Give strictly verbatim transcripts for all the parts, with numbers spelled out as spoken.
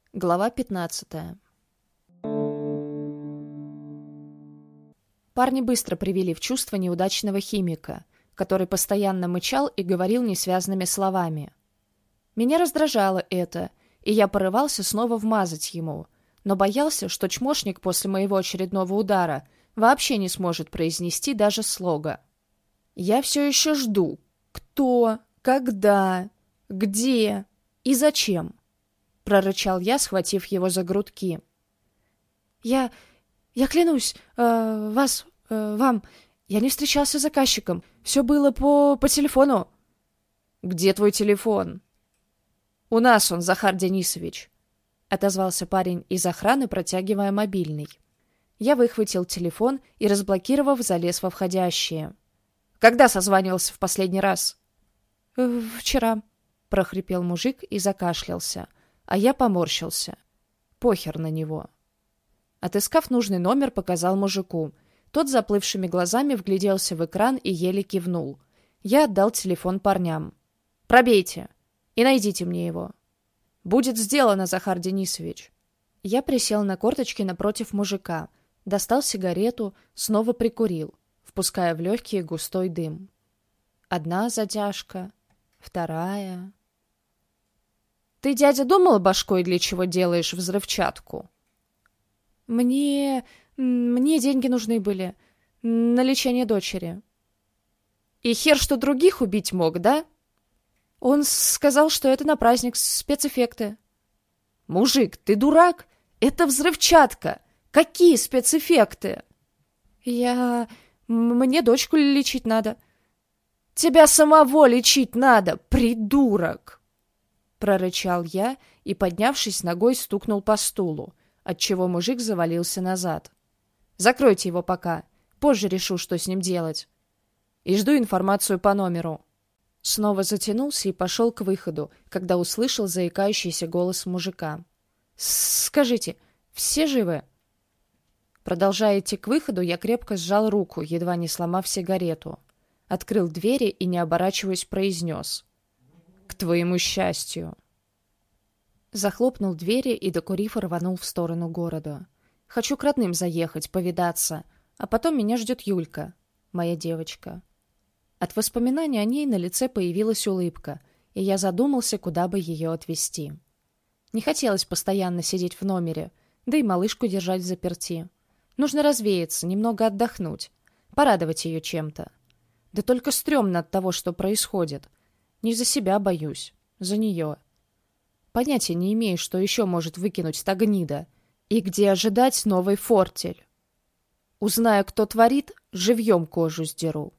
Глава пятнадцатая. Парни быстро привели в чувство неудачного химика, который постоянно мычал и говорил несвязными словами. Меня раздражало это, и я порывался снова вмазать ему, но боялся, что чмошник после моего очередного удара вообще не сможет произнести даже слога. «Я все еще жду. Кто? Когда? Где? И зачем?» — прорычал я, схватив его за грудки. «Я... я клянусь, э, вас... Э, вам... Я не встречался с заказчиком. Все было по... по телефону». «Где твой телефон?» «У нас он, Захар Денисович», — отозвался парень из охраны, протягивая мобильный. Я выхватил телефон и, разблокировав, залез во входящие. «Когда созванивался в последний раз?» «Э, «Вчера», — прохрипел мужик и закашлялся, а я поморщился. Похер на него. Отыскав нужный номер, показал мужику. Тот заплывшими глазами вгляделся в экран и еле кивнул. Я отдал телефон парням. «Пробейте и найдите мне его». «Будет сделано, Захар Денисович». Я присел на корточки напротив мужика, достал сигарету, снова прикурил, впуская в легкий густой дым. Одна затяжка, вторая. «Ты, дядя, думал башкой, для чего делаешь взрывчатку?» «Мне... мне деньги нужны были. На лечение дочери». «И хер, что других убить мог, да?» «Он сказал, что это на праздник, спецэффекты». «Мужик, ты дурак? Это взрывчатка! Какие спецэффекты?» «Я... мне дочку лечить надо». «Тебя самого лечить надо, придурок!» Прорычал я и, поднявшись ногой, стукнул по стулу, отчего мужик завалился назад. «Закройте его пока. Позже решу, что с ним делать. И жду информацию по номеру». Снова затянулся и пошел к выходу, когда услышал заикающийся голос мужика. «Скажите, все живы?» Продолжая идти к выходу, я крепко сжал руку, едва не сломав сигарету. Открыл двери и, не оборачиваясь, произнес: «К твоему счастью». Захлопнул двери и, докурив, рванул в сторону города. Хочу к родным заехать, повидаться, а потом меня ждет Юлька, моя девочка. От воспоминаний о ней на лице появилась улыбка, и я задумался, куда бы ее отвезти. Не хотелось постоянно сидеть в номере, да и малышку держать взаперти. Нужно развеяться, немного отдохнуть, порадовать ее чем-то. Да только стрёмно от того, что происходит. Не за себя боюсь, за нее. Понятия не имею, что еще может выкинуть та гнида, и где ожидать новый фортель. Узнаю, кто творит, живьем кожу сдеру.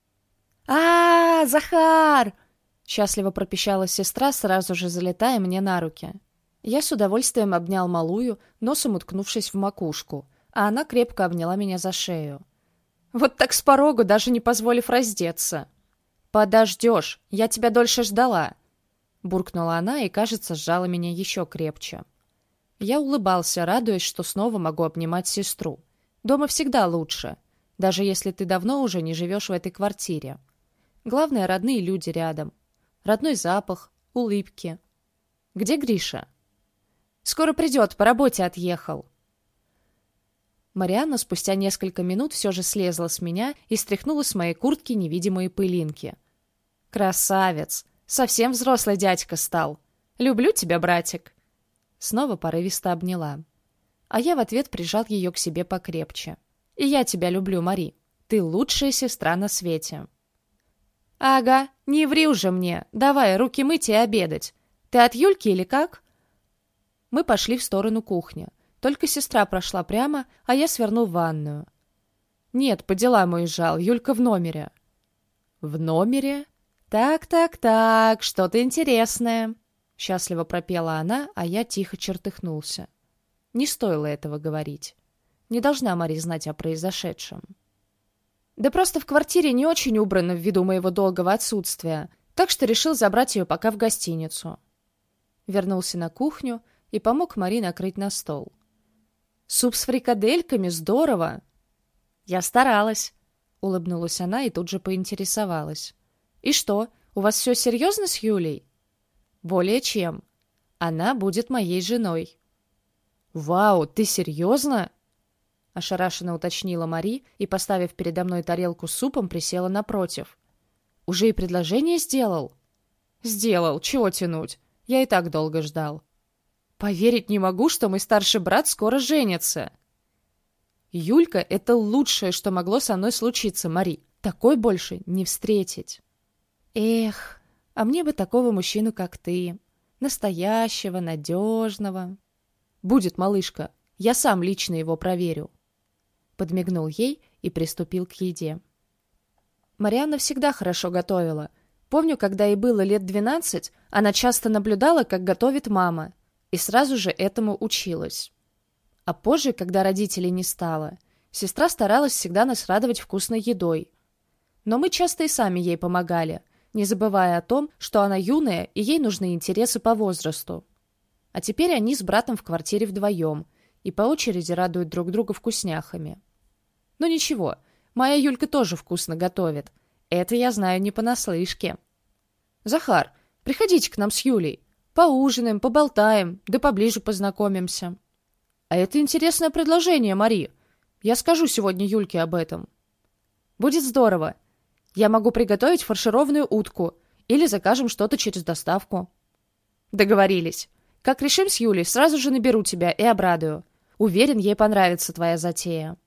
а, Захар!» — счастливо пропищала сестра, сразу же залетая мне на руки. Я с удовольствием обнял малую, носом уткнувшись в макушку, а она крепко обняла меня за шею. Вот так с порогу, даже не позволив раздеться. «Подождешь, я тебя дольше ждала!» Буркнула она и, кажется, сжала меня еще крепче. Я улыбался, радуясь, что снова могу обнимать сестру. Дома всегда лучше, даже если ты давно уже не живешь в этой квартире. Главное, родные люди рядом. Родной запах, улыбки. Где Гриша? Скоро придет, по работе отъехал. Марианна спустя несколько минут все же слезла с меня и стряхнула с моей куртки невидимые пылинки. «Красавец! Совсем взрослый дядька стал! Люблю тебя, братик!» Снова порывисто обняла. А я в ответ прижал ее к себе покрепче. «И я тебя люблю, Мари. Ты лучшая сестра на свете». «Ага, не ври уже мне. Давай, руки мыть и обедать. Ты от Юльки или как?» Мы пошли в сторону кухни. Только сестра прошла прямо, а я свернул в ванную. «Нет, по делам уезжал. Юлька в номере». «В номере? Так-так-так, что-то интересное», — счастливо пропела она, а я тихо чертыхнулся. Не стоило этого говорить. Не должна Мари знать о произошедшем. «Да просто в квартире не очень убрано ввиду моего долгого отсутствия, так что решил забрать ее пока в гостиницу». Вернулся на кухню и помог Мари накрыть на стол. «Суп с фрикадельками? Здорово!» «Я старалась», — улыбнулась она и тут же поинтересовалась. «И что, у вас все серьезно с Юлей?» «Более чем. Она будет моей женой. «Вау, ты серьезно?» — ошарашенно уточнила Мари и, поставив передо мной тарелку с супом, присела напротив. «Уже и предложение сделал?» «Сделал. Чего тянуть? Я и так долго ждал». «Поверить не могу, что мой старший брат скоро женится». «Юлька — это лучшее, что могло со мной случиться, Мари. Такой больше не встретить». «Эх, а мне бы такого мужчину, как ты. Настоящего, надежного». «Будет, малышка. Я сам лично его проверю». Подмигнул ей и приступил к еде. Марианна всегда хорошо готовила. Помню, когда ей было лет двенадцать, она часто наблюдала, как готовит мама, и сразу же этому училась. А позже, когда родителей не стало, сестра старалась всегда нас радовать вкусной едой. Но мы часто и сами ей помогали, не забывая о том, что она юная и ей нужны интересы по возрасту. А теперь они с братом в квартире вдвоем и по очереди радуют друг друга вкусняхами. Но ничего, моя Юлька тоже вкусно готовит. Это я знаю не понаслышке. «Захар, приходите к нам с Юлей. Поужинаем, поболтаем, да поближе познакомимся». «А это интересное предложение, Мари. Я скажу сегодня Юльке об этом». «Будет здорово. Я могу приготовить фаршированную утку или закажем что-то через доставку». «Договорились. Как решим с Юлей, сразу же наберу тебя и обрадую. Уверен, ей понравится твоя затея».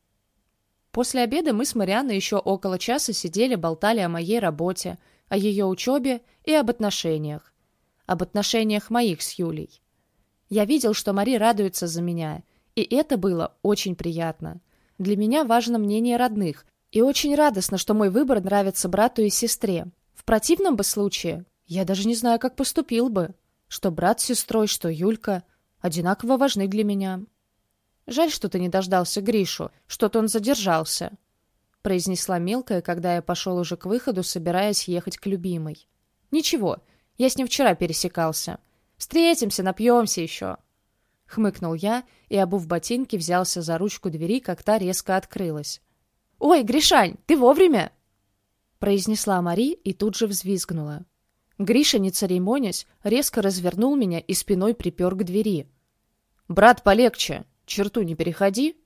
После обеда мы с Марианной еще около часа сидели, болтали о моей работе, о ее учебе и об отношениях. Об отношениях моих с Юлей. Я видел, что Мари радуется за меня, и это было очень приятно. Для меня важно мнение родных, и очень радостно, что мой выбор нравится брату и сестре. В противном бы случае я даже не знаю, как поступил бы. Что брат с сестрой, что Юлька одинаково важны для меня. «Жаль, что ты не дождался Гришу, что-то он задержался», — произнесла мелкая, когда я пошел уже к выходу, собираясь ехать к любимой. «Ничего, я с ним вчера пересекался. Встретимся, напьемся еще». Хмыкнул я и, обув ботинки, взялся за ручку двери, как та резко открылась. «Ой, Гришань, ты вовремя?» произнесла Мари и тут же взвизгнула. Гриша, не церемонясь, резко развернул меня и спиной припер к двери. «Брат, полегче! Черту не переходи!»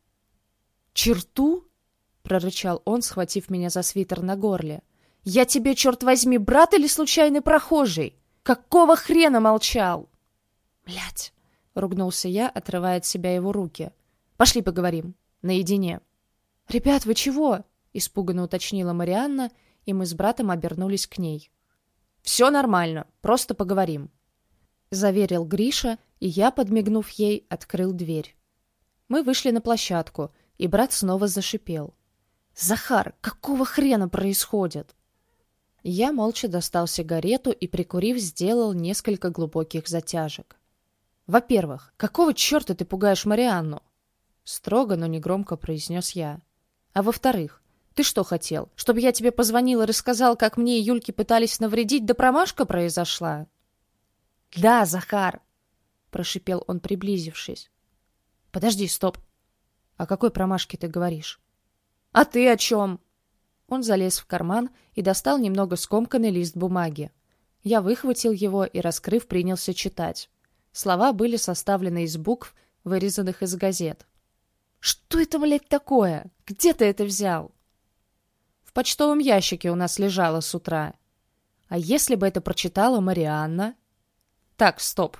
«Черту?» — прорычал он, схватив меня за свитер на горле. «Я тебе, черт возьми, брат или случайный прохожий? Какого хрена молчал?» «Блядь!» — ругнулся я, отрывая от себя его руки. «Пошли поговорим. Наедине». «Ребят, вы чего?» — испуганно уточнила Марианна, и мы с братом обернулись к ней. «Все нормально, просто поговорим», — заверил Гриша, и я, подмигнув ей, открыл дверь. Мы вышли на площадку, и брат снова зашипел. «Захар, какого хрена происходит?» Я молча достал сигарету и, прикурив, сделал несколько глубоких затяжек. «Во-первых, какого черта ты пугаешь Марианну?» Строго, но негромко произнес я. «А во-вторых, ты что хотел, чтобы я тебе позвонил и рассказал, как мне и Юльке пытались навредить, да промашка произошла?» «Да, Захар!» — прошипел он, приблизившись. «Подожди, стоп. О какой промашке ты говоришь?» «А ты о чем?» Он залез в карман и достал немного скомканный лист бумаги. Я выхватил его и, раскрыв, принялся читать. Слова были составлены из букв, вырезанных из газет. «Что это, блядь, такое? Где ты это взял?» «В почтовом ящике у нас лежало с утра. А если бы это прочитала Марианна?» «Так, стоп».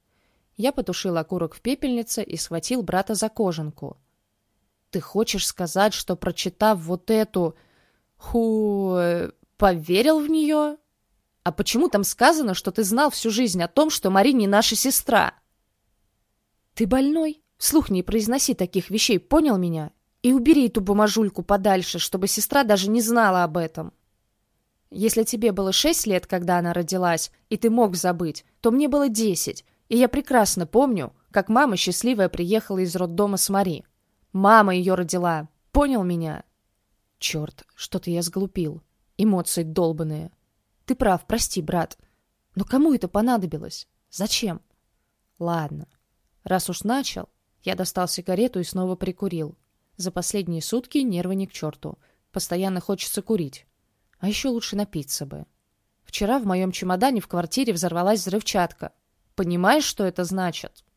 Я потушил окурок в пепельнице и схватил брата за кожанку. «Ты хочешь сказать, что, прочитав вот эту... ху... поверил в нее? А почему там сказано, что ты знал всю жизнь о том, что Мари не наша сестра?» «Ты больной? Вслух не произноси таких вещей, понял меня? И убери эту бумажульку подальше, чтобы сестра даже не знала об этом. Если тебе было шесть лет, когда она родилась, и ты мог забыть, то мне было десять, и я прекрасно помню, как мама счастливая приехала из роддома с Мари. Мама ее родила, понял меня?» «Черт, что-то я сглупил. Эмоции долбаные. Ты прав, прости, брат. Но кому это понадобилось? Зачем?» «Ладно. Раз уж начал...» Я достал сигарету и снова прикурил. За последние сутки нервы ни к черту. Постоянно хочется курить. А еще лучше напиться бы. Вчера в моем чемодане в квартире взорвалась взрывчатка. Понимаешь, что это значит?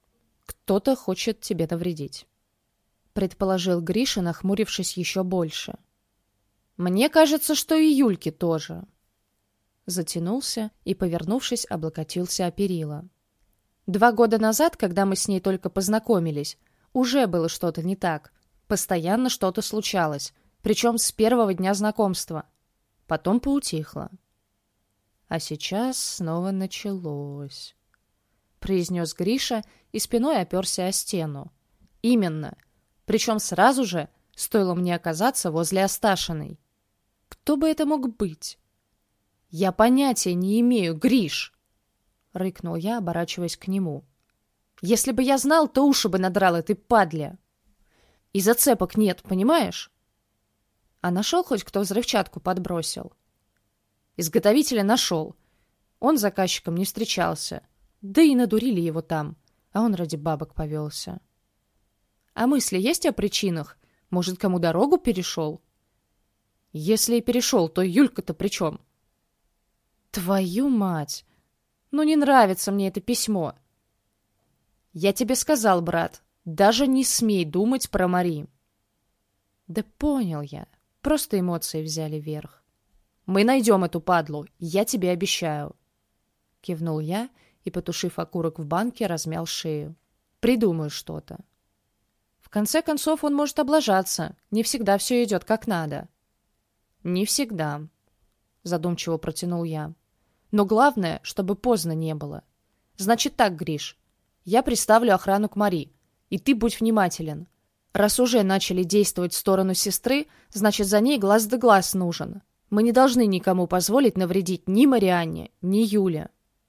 кто-то хочет тебе навредить», — предположил Гриша, нахмурившись еще больше. «Мне кажется, что и Юльке тоже». Затянулся и, повернувшись, облокотился о перила. Два года назад, когда мы с ней только познакомились, уже было что-то не так. Постоянно что-то случалось, причем с первого дня знакомства. Потом поутихло. «А сейчас снова началось», — произнес Гриша и спиной оперся о стену. «Именно. Причем сразу же, стоило мне оказаться возле Асташиной. Кто бы это мог быть?» «Я понятия не имею, Гриш!» — рыкнул я, оборачиваясь к нему. «Если бы я знал, то уши бы надрал этой падле. И зацепок нет, понимаешь? А нашел хоть кто взрывчатку подбросил?» «Изготовителя нашел. Он заказчиком не встречался. Да и надурили его там, а он ради бабок повелся». «А мысли есть о причинах? Может, кому дорогу перешел?» «Если и перешел, то Юлька-то при чем?» «Твою мать! Ну не нравится мне это письмо!» «Я тебе сказал, брат, даже не смей думать про Мари». «Да понял я, просто эмоции взяли верх». «Мы найдем эту падлу, я тебе обещаю». Кивнул я и, потушив окурок в банке, размял шею. «Придумаю что-то». В конце концов, он может облажаться, не всегда все идет как надо. «Не всегда», — задумчиво протянул я. «Но главное, чтобы поздно не было. Значит так, Гриш, я приставлю охрану к Мари, и ты будь внимателен. Раз уже начали действовать в сторону сестры, значит, за ней глаз да глаз нужен. Мы не должны никому позволить навредить ни Марианне, ни Юле.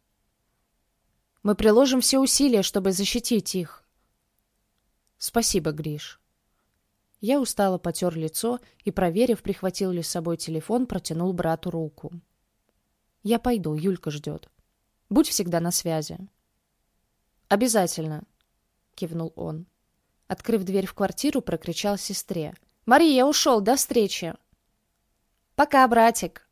Мы приложим все усилия, чтобы защитить их». «Спасибо, Гриш». Я устало потер лицо и, проверив, прихватил ли с собой телефон, протянул брату руку. «Я пойду, Юлька ждет. Будь всегда на связи». «Обязательно», — кивнул он. Открыв дверь в квартиру, прокричал сестре. «Мария, я ушел, до встречи!» «Пока, братик!»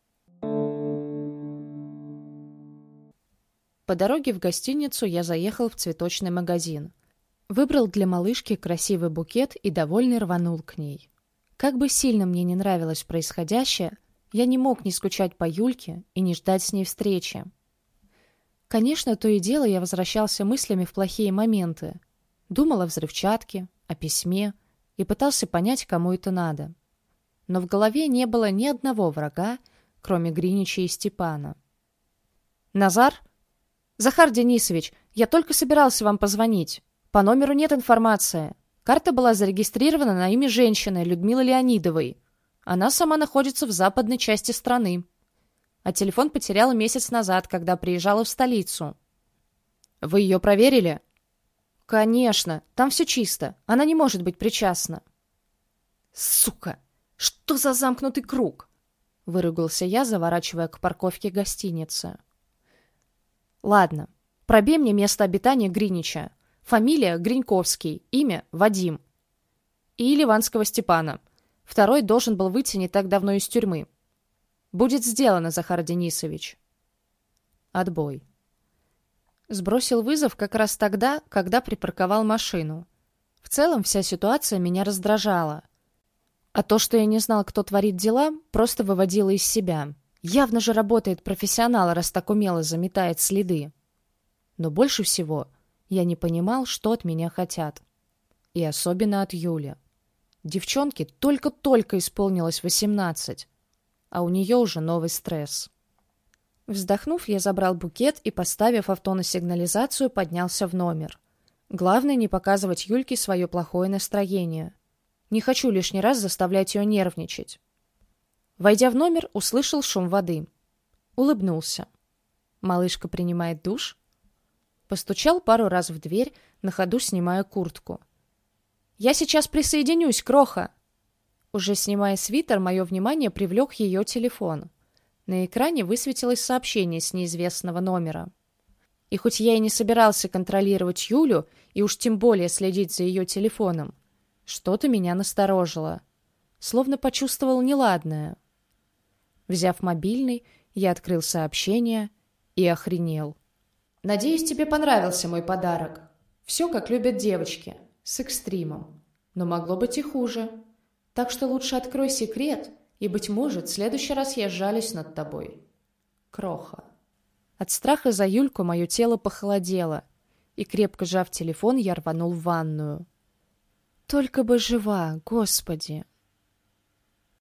По дороге в гостиницу я заехал в цветочный магазин. Выбрал для малышки красивый букет и, довольный, рванул к ней. Как бы сильно мне не нравилось происходящее, я не мог не скучать по Юльке и не ждать с ней встречи. Конечно, то и дело я возвращался мыслями в плохие моменты. Думал о взрывчатке, о письме и пытался понять, кому это надо. Но в голове не было ни одного врага, кроме Гринича и Степана. «Назар? Захар Денисович, я только собирался вам позвонить. По номеру нет информации. Карта была зарегистрирована на имя женщины Людмилы Леонидовой. Она сама находится в западной части страны. А телефон потеряла месяц назад, когда приезжала в столицу». «Вы ее проверили?» «Конечно. Там все чисто. Она не может быть причастна». «Сука! Что за замкнутый круг?» — выругался я, заворачивая к парковке гостиницы. «Ладно. Пробей мне место обитания Гринича. Фамилия Гриньковский, имя Вадим. И Ливанского Степана. Второй должен был выйти не так давно из тюрьмы. Будет сделано, Захар Денисович». Отбой. Сбросил вызов как раз тогда, когда припарковал машину. В целом вся ситуация меня раздражала. А то, что я не знал, кто творит дела, просто выводило из себя. Явно же работает профессионал, раз так умело заметает следы. Но больше всего я не понимал, что от меня хотят. И особенно от Юли. Девчонке только-только исполнилось восемнадцать, а у нее уже новый стресс. Вздохнув, я забрал букет и, поставив авто на сигнализацию, поднялся в номер. Главное не показывать Юльке свое плохое настроение. Не хочу лишний раз заставлять ее нервничать. Войдя в номер, услышал шум воды. Улыбнулся. Малышка принимает душ. Постучал пару раз в дверь, на ходу снимая куртку. «Я сейчас присоединюсь, кроха!» Уже снимая свитер, мое внимание привлек ее телефон. На экране высветилось сообщение с неизвестного номера. И хоть я и не собирался контролировать Юлю, и уж тем более следить за ее телефоном, что-то меня насторожило. Словно почувствовал неладное. Взяв мобильный, я открыл сообщение и охренел. «Надеюсь, тебе понравился мой подарок. Все, как любят девочки, с экстримом. Но могло быть и хуже. Так что лучше открой секрет, и, быть может, в следующий раз я сжалюсь над тобой. Кроха. От страха за Юльку мое тело похолодело, и, крепко сжав телефон, я рванул в ванную. Только бы жива, Господи!